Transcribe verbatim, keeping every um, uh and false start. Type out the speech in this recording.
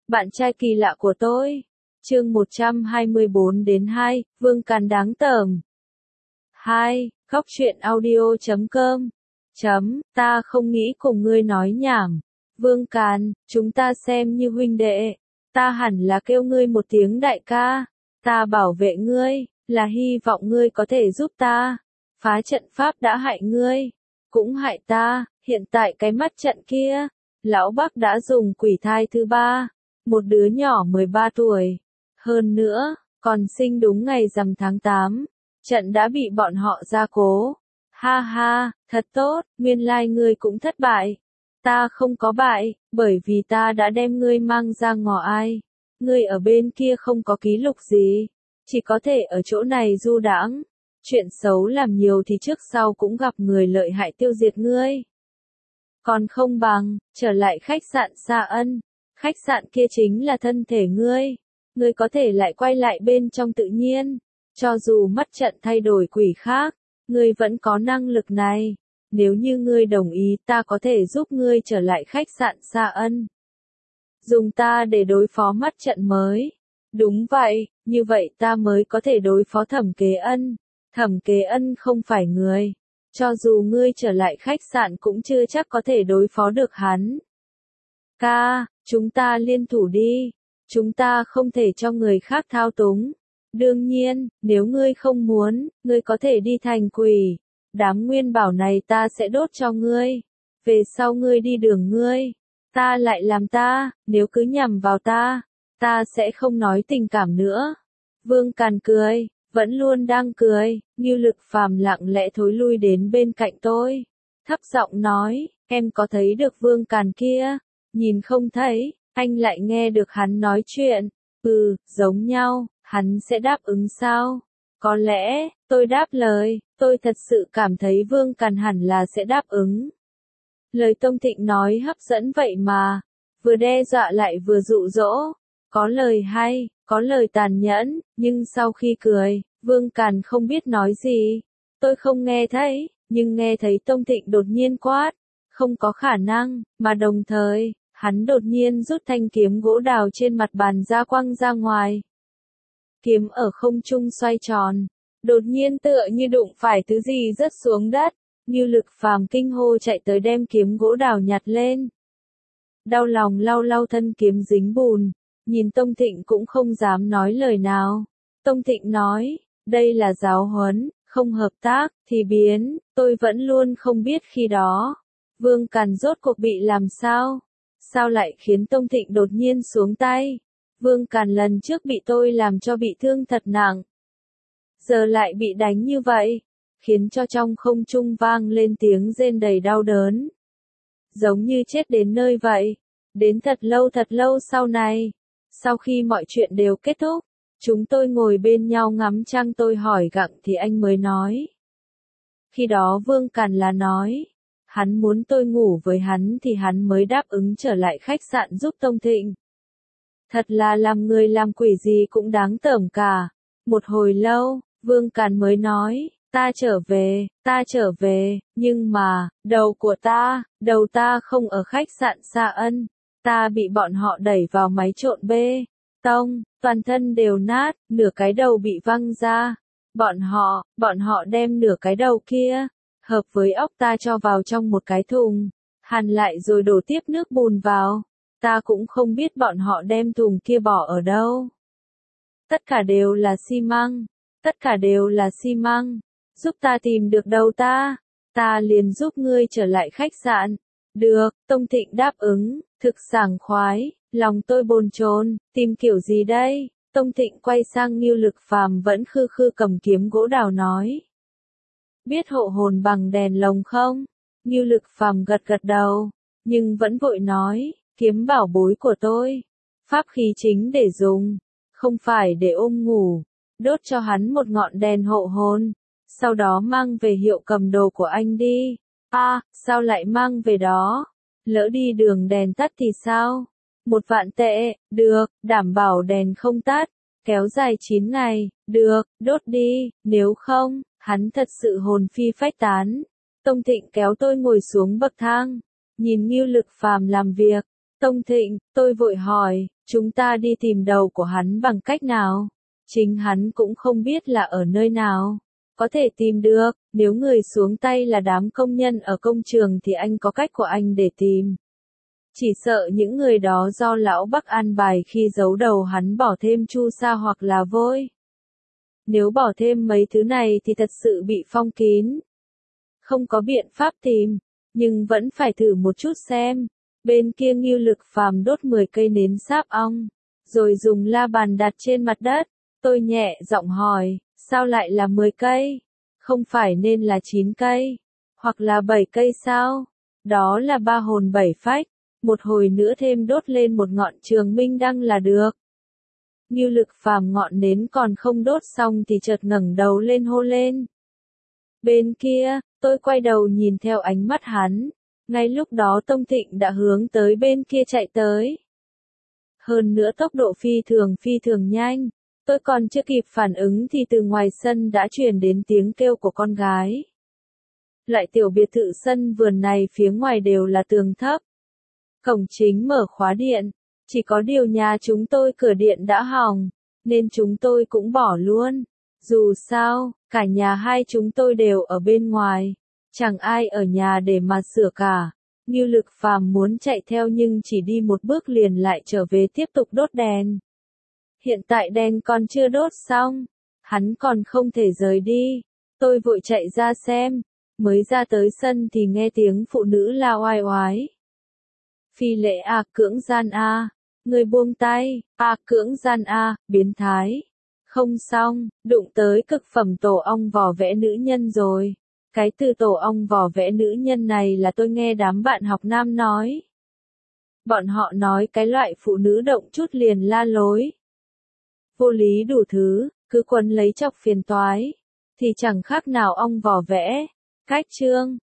Bạn trai kỳ lạ của tôi. Chương một trăm hai mươi bốn đến hai, Vương Càn đáng tởm. hai. Góc truyện audio chấm com. Chấm, ta không nghĩ cùng ngươi nói nhảm. Vương Càn, chúng ta xem như huynh đệ. Ta hẳn là kêu ngươi một tiếng đại ca. Ta bảo vệ ngươi, là hy vọng ngươi có thể giúp ta. Phá trận pháp đã hại ngươi, cũng hại ta, hiện tại cái mắt trận kia. Lão Bắc đã dùng quỷ thai thứ ba. Một đứa nhỏ mười ba tuổi. Hơn nữa, còn sinh đúng ngày rằm tháng tám. Trận đã bị bọn họ gia cố. Ha ha, thật tốt, nguyên lai ngươi cũng thất bại. Ta không có bại, bởi vì ta đã đem ngươi mang ra ngõ ai. Ngươi ở bên kia không có ký lục gì. Chỉ có thể ở chỗ này du đãng. Chuyện xấu làm nhiều thì trước sau cũng gặp người lợi hại tiêu diệt ngươi. Còn không bằng, trở lại khách sạn Sa Ân. Khách sạn kia chính là thân thể ngươi. Ngươi có thể lại quay lại bên trong tự nhiên. Cho dù mắt trận thay đổi quỷ khác, ngươi vẫn có năng lực này. Nếu như ngươi đồng ý ta có thể giúp ngươi trở lại khách sạn Sa Ân. Dùng ta để đối phó mắt trận mới. Đúng vậy, như vậy ta mới có thể đối phó Thẩm Kế Ân. Thẩm Kế Ân không phải người. Cho dù ngươi trở lại khách sạn cũng chưa chắc có thể đối phó được hắn. Ca, chúng ta liên thủ đi. Chúng ta không thể cho người khác thao túng. Đương nhiên, nếu ngươi không muốn, ngươi có thể đi thành quỷ. Đám nguyên bảo này ta sẽ đốt cho ngươi. Về sau ngươi đi đường ngươi. Ta lại làm ta, nếu cứ nhằm vào ta, ta sẽ không nói tình cảm nữa. Vương Càn cười, vẫn luôn đang cười, Ngưu Lực Phàm lặng lẽ thối lui đến bên cạnh tôi. Thấp giọng nói, em có thấy được Vương Càn kia? Nhìn không thấy, anh lại nghe được hắn nói chuyện. Ừ, giống nhau, hắn sẽ đáp ứng sao? Có lẽ, tôi đáp lời, tôi thật sự cảm thấy Vương Càn hẳn là sẽ đáp ứng. Lời Tông Thịnh nói hấp dẫn vậy mà, vừa đe dọa lại vừa dụ dỗ, có lời hay, có lời tàn nhẫn, nhưng sau khi cười, Vương Càn không biết nói gì. Tôi không nghe thấy, nhưng nghe thấy Tông Thịnh đột nhiên quát, không có khả năng, mà đồng thời, hắn đột nhiên rút thanh kiếm gỗ đào trên mặt bàn ra quăng ra ngoài. Kiếm ở không trung xoay tròn, đột nhiên tựa như đụng phải thứ gì rớt xuống đất. Ngưu Lực Phàm kinh hô chạy tới đem kiếm gỗ đào nhặt lên. Đau lòng lau lau thân kiếm dính bùn, nhìn Tông Thịnh cũng không dám nói lời nào. Tông Thịnh nói, đây là giáo huấn, không hợp tác, thì biến, tôi vẫn luôn không biết khi đó. Vương Càn rốt cuộc bị làm sao? Sao lại khiến Tông Thịnh đột nhiên xuống tay? Vương Càn lần trước bị tôi làm cho bị thương thật nặng. Giờ lại bị đánh như vậy. Khiến cho trong không trung vang lên tiếng rên đầy đau đớn. Giống như chết đến nơi vậy. Đến thật lâu thật lâu sau này. Sau khi mọi chuyện đều kết thúc, chúng tôi ngồi bên nhau ngắm trăng tôi hỏi gặng thì anh mới nói. Khi đó Vương Càn là nói, hắn muốn tôi ngủ với hắn thì hắn mới đáp ứng trở lại khách sạn giúp Tông Thịnh. Thật là làm người làm quỷ gì cũng đáng tởm cả. Một hồi lâu, Vương Càn mới nói. Ta trở về, ta trở về, nhưng mà, đầu của ta, đầu ta không ở khách sạn Sa Ân, ta bị bọn họ đẩy vào máy trộn bê tông, toàn thân đều nát, nửa cái đầu bị văng ra. Bọn họ, bọn họ đem nửa cái đầu kia, hợp với óc ta cho vào trong một cái thùng, hàn lại rồi đổ tiếp nước bùn vào. Ta cũng không biết bọn họ đem thùng kia bỏ ở đâu. Tất cả đều là xi măng, tất cả đều là xi măng. Giúp ta tìm được đầu ta, ta liền giúp ngươi trở lại khách sạn. Được, Tông Thịnh đáp ứng, thực sảng khoái, lòng tôi bồn chồn, tìm kiểu gì đây? Tông Thịnh quay sang Ngưu Lực Phàm vẫn khư khư cầm kiếm gỗ đào nói. Biết hộ hồn bằng đèn lồng không? Ngưu Lực Phàm gật gật đầu, nhưng vẫn vội nói, kiếm bảo bối của tôi, pháp khí chính để dùng, không phải để ôm ngủ, đốt cho hắn một ngọn đèn hộ hồn. Sau đó mang về hiệu cầm đồ của anh đi. A, à, sao lại mang về đó? Lỡ đi đường đèn tắt thì sao? Một vạn tệ, được, đảm bảo đèn không tắt. Kéo dài chín ngày, được, đốt đi, nếu không, hắn thật sự hồn phi phách tán. Tông Thịnh kéo tôi ngồi xuống bậc thang, nhìn Ngưu Lực Phàm làm việc. Tông Thịnh, tôi vội hỏi, Chúng ta đi tìm đầu của hắn bằng cách nào? Chính hắn cũng không biết là ở nơi nào. Có thể tìm được, nếu người xuống tay là đám công nhân ở công trường thì anh có cách của anh để tìm. Chỉ sợ những người đó do lão Bắc an bài khi giấu đầu hắn bỏ thêm chu sa hoặc là vôi. Nếu bỏ thêm mấy thứ này thì thật sự bị phong kín. Không có biện pháp tìm, nhưng vẫn phải thử một chút xem. Bên kia Ngưu Lực Phàm đốt mười cây nến sáp ong, rồi dùng la bàn đặt trên mặt đất. Tôi nhẹ giọng hỏi, sao lại là mười cây? Không phải nên là chín cây, hoặc là bảy cây sao? Đó là ba hồn bảy phách, một hồi nữa thêm đốt lên một ngọn trường minh đăng là được. Ngưu Lực Phàm ngọn nến còn không đốt xong thì chợt ngẩng đầu lên hô lên. Bên kia, tôi quay đầu nhìn theo ánh mắt hắn. Ngay lúc đó Tông Thịnh đã hướng tới bên kia chạy tới. Hơn nữa tốc độ phi thường phi thường nhanh. Tôi còn chưa kịp phản ứng thì từ ngoài sân đã truyền đến tiếng kêu của con gái. Lại tiểu biệt thự sân vườn này phía ngoài đều là tường thấp. Cổng chính mở khóa điện. Chỉ có điều nhà chúng tôi cửa điện đã hỏng, nên chúng tôi cũng bỏ luôn. Dù sao, cả nhà hai chúng tôi đều ở bên ngoài. Chẳng ai ở nhà để mà sửa cả. Ngưu Lực Phàm muốn chạy theo nhưng chỉ đi một bước liền lại trở về tiếp tục đốt đèn. Hiện tại đèn còn chưa đốt xong. Hắn còn không thể rời đi. Tôi vội chạy ra xem. Mới ra tới sân thì nghe tiếng phụ nữ la oai oái. Phi lễ à, cưỡng gian a, người buông tay, à cưỡng gian a, biến thái. Không xong, đụng tới cực phẩm tổ ong vỏ vẽ nữ nhân rồi. Cái từ tổ ong vỏ vẽ nữ nhân này là tôi nghe đám bạn học nam nói. Bọn họ nói cái loại phụ nữ động chút liền la lối. Vô lý đủ thứ, cứ quấn lấy chọc phiền toái. Thì chẳng khác nào ong vỏ vẽ. Cách chương.